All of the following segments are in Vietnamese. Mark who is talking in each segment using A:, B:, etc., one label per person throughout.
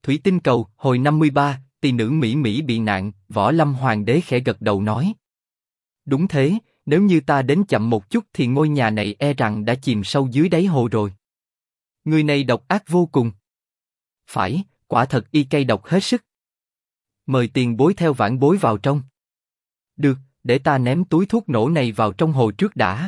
A: Thủy tinh cầu, hồi 53, tỷ nữ Mỹ Mỹ bị nạn, Võ Lâm Hoàng đế khẽ gật đầu nói. Đúng thế, nếu như ta đến chậm một chút thì ngôi nhà này e rằng đã chìm sâu dưới đáy hồ rồi. Người này độc ác vô cùng. Phải, quả thật y cay độc hết sức. Mời tiền bối theo vãn bối vào trong. Được, để ta ném túi thuốc nổ này vào trong hồ trước đã.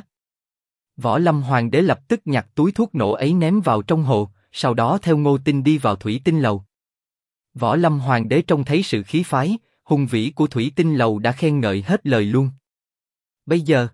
A: Võ Lâm Hoàng đế lập tức nhặt túi thuốc nổ ấy ném vào trong hồ, sau đó theo Ngô Tinh đi vào thủy tinh lầu. Võ Lâm Hoàng đế trông thấy sự khí phái, hùng vĩ của thủy tinh lầu đã khen ngợi hết lời luôn. Bây giờ,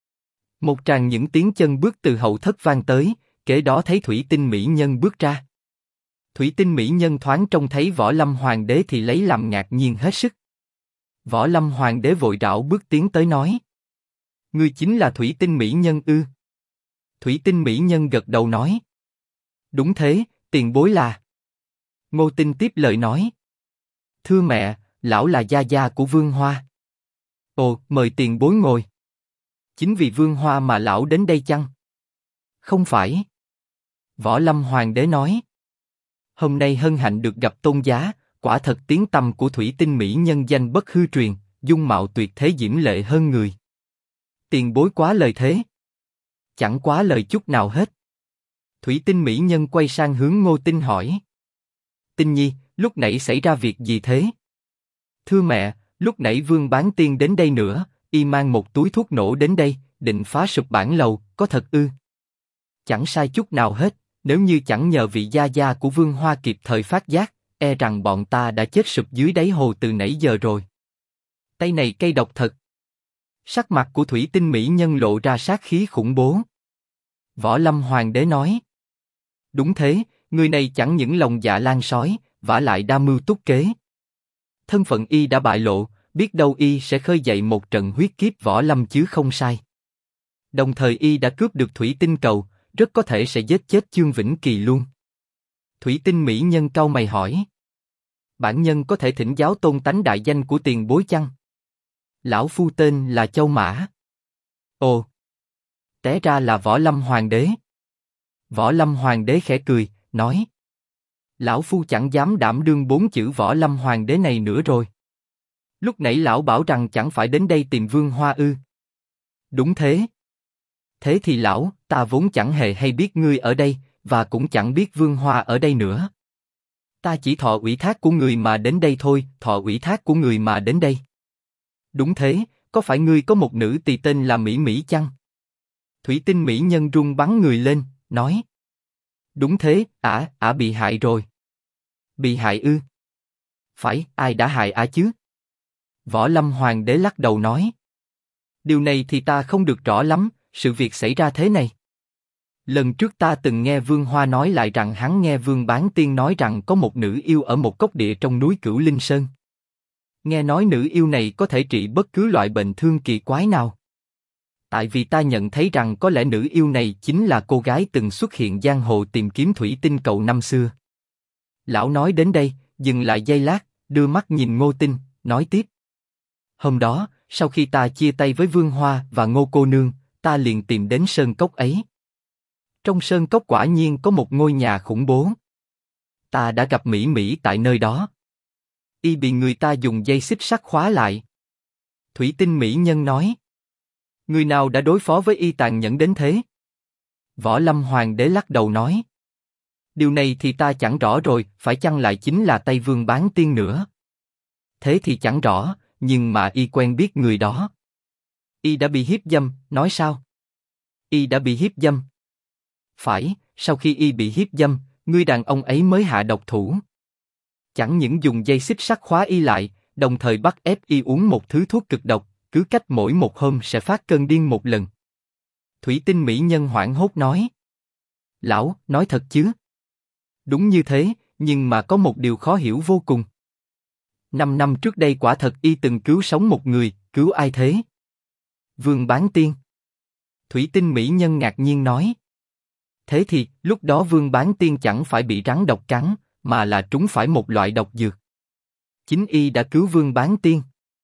A: một tràng những tiếng chân bước từ hậu thất vang tới, kế đó thấy thủy tinh mỹ nhân bước ra. Thủy tinh mỹ nhân thoáng trông thấy Võ Lâm Hoàng đế thì lấy làm ngạc nhiên hết sức. Võ Lâm Hoàng đế vội rảo bước tiến tới nói: Ngươi chính là thủy tinh mỹ nhân ư? Thủy tinh mỹ nhân gật đầu nói: Đúng thế, tiền bối là. Ngô Tinh tiếp lời nói: Thưa mẹ, lão là gia gia của Vương Hoa. Ồ, mời tiền bối ngồi. Chính vì Vương Hoa mà lão đến đây chăng? Không phải. Võ Lâm Hoàng đế nói: Hôm nay hân hạnh được gặp tôn giá, quả thật tiếng tăm của thủy tinh mỹ nhân danh bất hư truyền, dung mạo tuyệt thế diễm lệ hơn người. Tiền bối quá lời thế. Chẳng quá lời chút nào hết. Thủy tinh mỹ nhân quay sang hướng Ngô Tinh hỏi: Tinh nhi, lúc nãy xảy ra việc gì thế? Thưa mẹ, lúc nãy Vương Bán Tiên đến đây nữa, y mang một túi thuốc nổ đến đây, định phá sụp bản lầu, có thật ư? Chẳng sai chút nào hết, nếu như chẳng nhờ vị gia gia của Vương Hoa kịp thời phát giác, e rằng bọn ta đã chết sụp dưới đáy hồ từ nãy giờ rồi. Tay này cay độc thật. Sắc mặt của thủy tinh mỹ nhân lộ ra sát khí khủng bố. Võ Lâm Hoàng đế nói: Đúng thế, người này chẳng những lòng dạ lan sói, vả lại đa mưu túc kế. Thân phận y đã bại lộ, biết đâu y sẽ khơi dậy một trận huyết kiếp võ lâm chứ không sai. Đồng thời y đã cướp được thủy tinh cầu, rất có thể sẽ giết chết Chương Vĩnh Kỳ luôn. Thủy tinh mỹ nhân cau mày hỏi: Bản nhân có thể thỉnh giáo tôn tánh đại danh của tiền bối chăng? Lão phu tên là Châu Mã. Ồ, té ra là Võ Lâm Hoàng đế. Võ Lâm Hoàng đế khẽ cười, nói: Lão phu chẳng dám đảm đương 4 chữ Võ Lâm Hoàng đế này nữa rồi. Lúc nãy lão bảo rằng chẳng phải đến đây tìm Vương Hoa ư? Đúng thế. Thế thì lão, ta vốn chẳng hề hay biết ngươi ở đây, và cũng chẳng biết Vương Hoa ở đây nữa. Ta chỉ thọ ủy thác của người mà đến đây thôi, thọ ủy thác của người mà đến đây. Đúng thế, có phải ngươi có một nữ tỳ tên là Mỹ Mỹ chăng? Thủy tinh mỹ nhân run bắn người lên, nói: Đúng thế, ả bị hại rồi. Bị hại ư? Phải, ai đã hại ả chứ? Võ Lâm Hoàng đế lắc đầu nói: Điều này thì ta không được rõ lắm, sự việc xảy ra thế này. Lần trước ta từng nghe Vương Hoa nói lại rằng hắn nghe Vương Bán Tiên nói rằng có một nữ yêu ở một cốc địa trong núi Cửu Linh Sơn. Nghe nói nữ yêu này có thể trị bất cứ loại bệnh thương kỳ quái nào. Tại vì ta nhận thấy rằng có lẽ nữ yêu này chính là cô gái từng xuất hiện giang hồ tìm kiếm thủy tinh cầu năm xưa. Lão nói đến đây, dừng lại giây lát, đưa mắt nhìn Ngô Tinh, nói tiếp: Hôm đó, sau khi ta chia tay với Vương Hoa và Ngô cô nương, ta liền tìm đến sơn cốc ấy. Trong sơn cốc quả nhiên có một ngôi nhà khủng bố. Ta đã gặp Mỹ Mỹ tại nơi đó. Y bị người ta dùng dây xích sắt khóa lại. Thủy tinh mỹ nhân nói: Người nào đã đối phó với y tàn nhẫn đến thế? Võ Lâm Hoàng đế lắc đầu nói: Điều này thì ta chẳng rõ rồi, phải chăng lại chính là tay Vương Bán Tiên nữa? Thế thì chẳng rõ, nhưng mà y quen biết người đó. Y đã bị hiếp dâm, nói sao? Y đã bị hiếp dâm. Phải, sau khi y bị hiếp dâm, người đàn ông ấy mới hạ độc thủ. Chẳng những dùng dây xích sắt khóa y lại, đồng thời bắt ép y uống một thứ thuốc cực độc, cứ cách mỗi một hôm sẽ phát cơn điên một lần. Thủy tinh mỹ nhân hoảng hốt nói: Lão, nói thật chứ? Đúng như thế, nhưng mà có một điều khó hiểu vô cùng. 5 năm trước đây quả thật y từng cứu sống một người, cứu ai thế? Vương Bán Tiên. Thủy tinh mỹ nhân ngạc nhiên nói: Thế thì, lúc đó Vương Bán Tiên chẳng phải bị rắn độc cắn, mà là trúng phải một loại độc dược. Chính y đã cứu Vương Bán Tiên.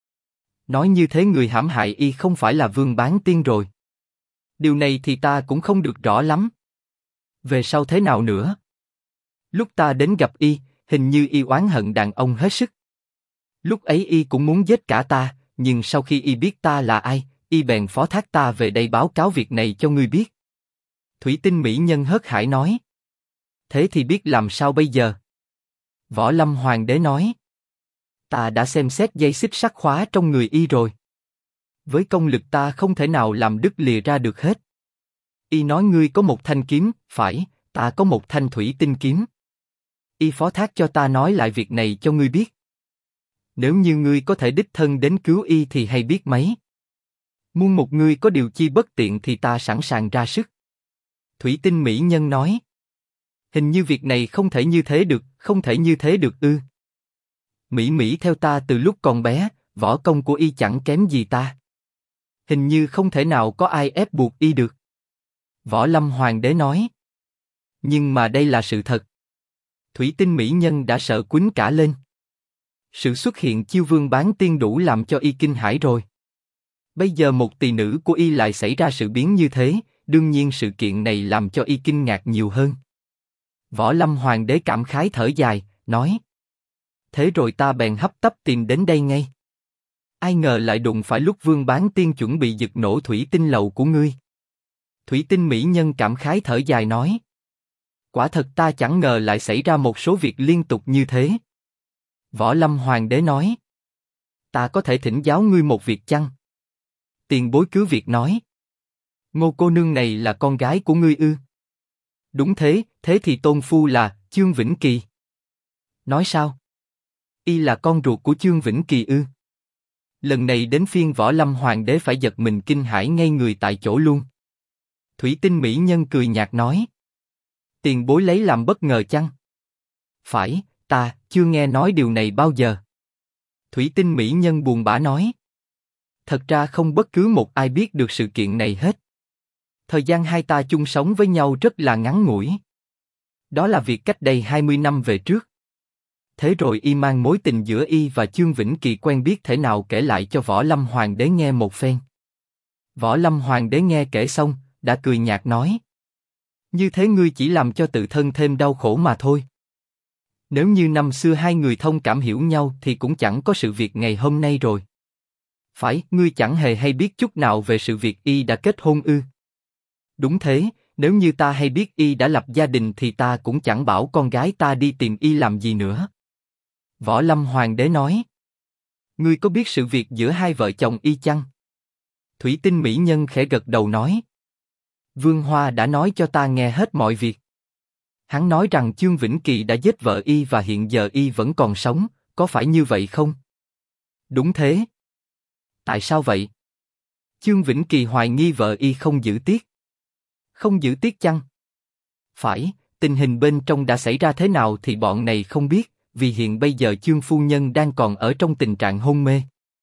A: Nói như thế người hãm hại y không phải là Vương Bán Tiên rồi. Điều này thì ta cũng không được rõ lắm. Về sau thế nào nữa? Lúc ta đến gặp y, hình như y oán hận đàn ông hết sức. Lúc ấy y cũng muốn giết cả ta, nhưng sau khi y biết ta là ai, y bèn phó thác ta về đây báo cáo việc này cho ngươi biết. Thủy Tinh mỹ nhân hớt hải nói. Thế thì biết làm sao bây giờ? Võ Lâm Hoàng đế nói. Ta đã xem xét dây xích sắt khóa trong người y rồi. Với công lực ta không thể nào làm đứt lìa ra được hết. Y nói ngươi có một thanh kiếm, phải, ta có một thanh thủy tinh kiếm. Y phó thác cho ta nói lại việc này cho ngươi biết. Nếu như ngươi có thể đích thân đến cứu y thì hay biết mấy. Muôn một ngươi có điều chi bất tiện thì ta sẵn sàng ra sức. Thủy Tinh mỹ nhân nói. Hình như việc này không thể như thế được, không thể như thế được ư? Mỹ Mỹ theo ta từ lúc còn bé, võ công của y chẳng kém gì ta. Hình như không thể nào có ai ép buộc y được. Võ Lâm Hoàng đế nói. Nhưng mà đây là sự thật. Thủy Tinh mỹ nhân đã sợ quýnh cả lên. Sự xuất hiện Chiêu Vương Bán Tiên đủ làm cho y kinh hãi rồi. Bây giờ một tỳ nữ của y lại xảy ra sự biến như thế, đương nhiên sự kiện này làm cho y kinh ngạc nhiều hơn. Võ Lâm Hoàng đế cảm khái thở dài, nói. Thế rồi ta bèn hấp tấp tìm đến đây ngay. Ai ngờ lại đụng phải lúc Vương Bán Tiên chuẩn bị giật nổ thủy tinh lầu của ngươi. Thủy Tinh mỹ nhân cảm khái thở dài nói. Quả thật ta chẳng ngờ lại xảy ra một số việc liên tục như thế. Võ Lâm Hoàng đế nói. Ta có thể thỉnh giáo ngươi một việc chăng? Tiền bối cứ việc nói. Ngô cô nương này là con gái của ngươi ư? Đúng thế, thế thì tôn phu là Chương Vĩnh Kỳ. Nói sao? Y là con ruột của Chương Vĩnh Kỳ ư? Lần này đến phiên Võ Lâm Hoàng đế phải giật mình kinh hãi ngay người tại chỗ luôn. Thủy Tinh mỹ nhân cười nhạt nói. Tiền bối lấy làm bất ngờ chăng? Phải, ta chưa nghe nói điều này bao giờ. Thủy Tinh mỹ nhân buồn bã nói. Thật ra không bất cứ một ai biết được sự kiện này hết. Thời gian hai ta chung sống với nhau rất là ngắn ngủi. Đó là việc cách đây 20 năm về trước. Thế rồi y mang mối tình giữa y và Chương Vĩnh Kỳ quen biết thể nào kể lại cho Võ Lâm Hoàng đế nghe một phen. Võ Lâm Hoàng đế nghe kể xong, đã cười nhạt nói. Như thế ngươi chỉ làm cho tự thân thêm đau khổ mà thôi. Nếu như năm xưa hai người thông cảm hiểu nhau thì cũng chẳng có sự việc ngày hôm nay rồi. Phải, ngươi chẳng hề hay biết chút nào về sự việc y đã kết hôn ư? Đúng thế, nếu như ta hay biết y đã lập gia đình thì ta cũng chẳng bảo con gái ta đi tìm y làm gì nữa. Võ Lâm Hoàng đế nói. Ngươi có biết sự việc giữa hai vợ chồng y chăng? Thủy Tinh mỹ nhân khẽ gật đầu nói. Vương Hoa đã nói cho ta nghe hết mọi việc. Hắn nói rằng Chương Vĩnh Kỳ đã giết vợ y và hiện giờ y vẫn còn sống, có phải như vậy không? Đúng thế. Tại sao vậy? Chương Vĩnh Kỳ hoài nghi vợ y không giữ tiết. Không giữ tiết chăng? Phải, tình hình bên trong đã xảy ra thế nào thì bọn này không biết, vì hiện bây giờ Chương phu nhân đang còn ở trong tình trạng hôn mê.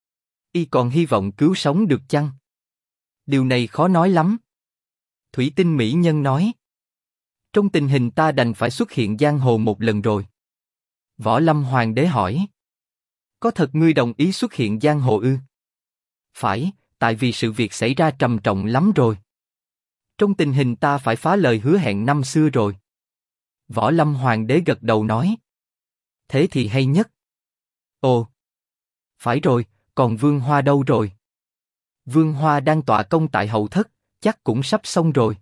A: Y còn hy vọng cứu sống được chăng? Điều này khó nói lắm. Thủy Tinh mỹ nhân nói. Trong tình hình ta đành phải xuất hiện giang hồ một lần rồi. Võ Lâm Hoàng đế hỏi. Có thật ngươi đồng ý xuất hiện giang hồ ư? Phải, tại vì sự việc xảy ra trầm trọng lắm rồi. Trong tình hình ta phải phá lời hứa hẹn năm xưa rồi. Võ Lâm Hoàng đế gật đầu nói. Thế thì hay nhất. Ồ. Phải rồi, còn Vương Hoa đâu rồi? Vương Hoa đang tọa công tại hậu thất, chắc cũng sắp xong rồi.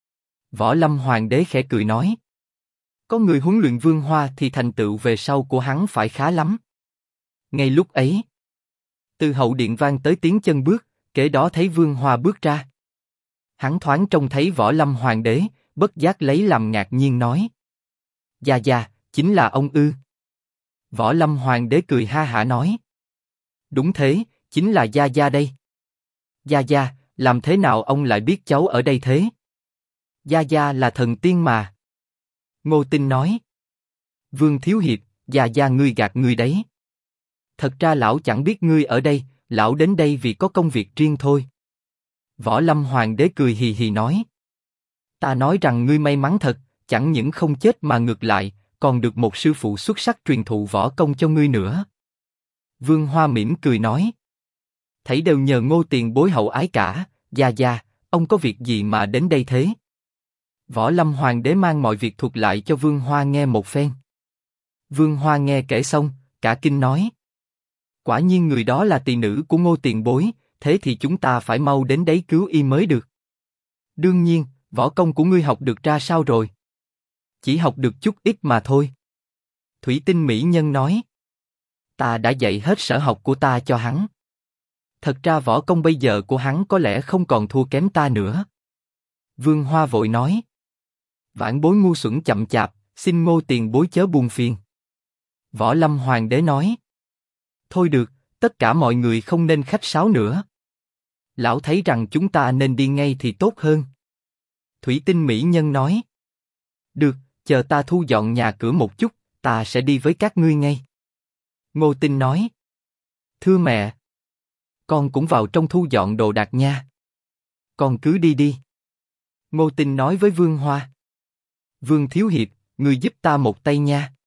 A: Võ Lâm Hoàng đế khẽ cười nói. Có người huấn luyện Vương Hoa thì thành tựu về sau của hắn phải khá lắm. Ngay lúc ấy, từ hậu điện vang tới tiếng chân bước, kế đó thấy Vương Hoa bước ra. Hắn thoáng trông thấy Võ Lâm Hoàng đế, bất giác lấy làm ngạc nhiên nói. Gia Gia, chính là ông ư? Võ Lâm Hoàng đế cười ha hả nói. Đúng thế, chính là Gia Gia đây. Gia Gia, làm thế nào ông lại biết cháu ở đây thế? Gia Gia là thần tiên mà. Ngô Tinh nói. Vương Thiếu Hiệp, Gia Gia ngươi gạt ngươi đấy. Thật ra lão chẳng biết ngươi ở đây, lão đến đây vì có công việc riêng thôi. Võ Lâm Hoàng đế cười hì hì nói. Ta nói rằng ngươi may mắn thật, chẳng những không chết mà ngược lại, còn được một sư phụ xuất sắc truyền thụ võ công cho ngươi nữa. Vương Hoa mỉm cười nói. Thảy đều nhờ Ngô tiền bối hậu ái cả, Gia Gia, ông có việc gì mà đến đây thế? Võ Lâm Hoàng đế mang mọi việc thuật lại cho Vương Hoa nghe một phen. Vương Hoa nghe kể xong, cả kinh nói. Quả nhiên người đó là tỳ nữ của Ngô tiền bối, thế thì chúng ta phải mau đến đấy cứu y mới được. Đương nhiên, võ công của ngươi học được ra sao rồi? Chỉ học được chút ít mà thôi. Thủy Tinh mỹ nhân nói. Ta đã dạy hết sở học của ta cho hắn. Thật ra võ công bây giờ của hắn có lẽ không còn thua kém ta nữa. Vương Hoa vội nói. Vãn bối ngu xuẩn chậm chạp, xin Ngô tiền bối chớ buồn phiền. Võ Lâm Hoàng đế nói. Thôi được, tất cả mọi người không nên khách sáo nữa. Lão thấy rằng chúng ta nên đi ngay thì tốt hơn. Thủy Tinh mỹ nhân nói. Được, chờ ta thu dọn nhà cửa một chút, ta sẽ đi với các ngươi ngay. Ngô Tinh nói. Thưa mẹ. Con cũng vào trong thu dọn đồ đạc nha. Con cứ đi đi. Ngô Tinh nói với Vương Hoa. Vương Thiếu Hiệp, ngươi giúp ta một tay nha.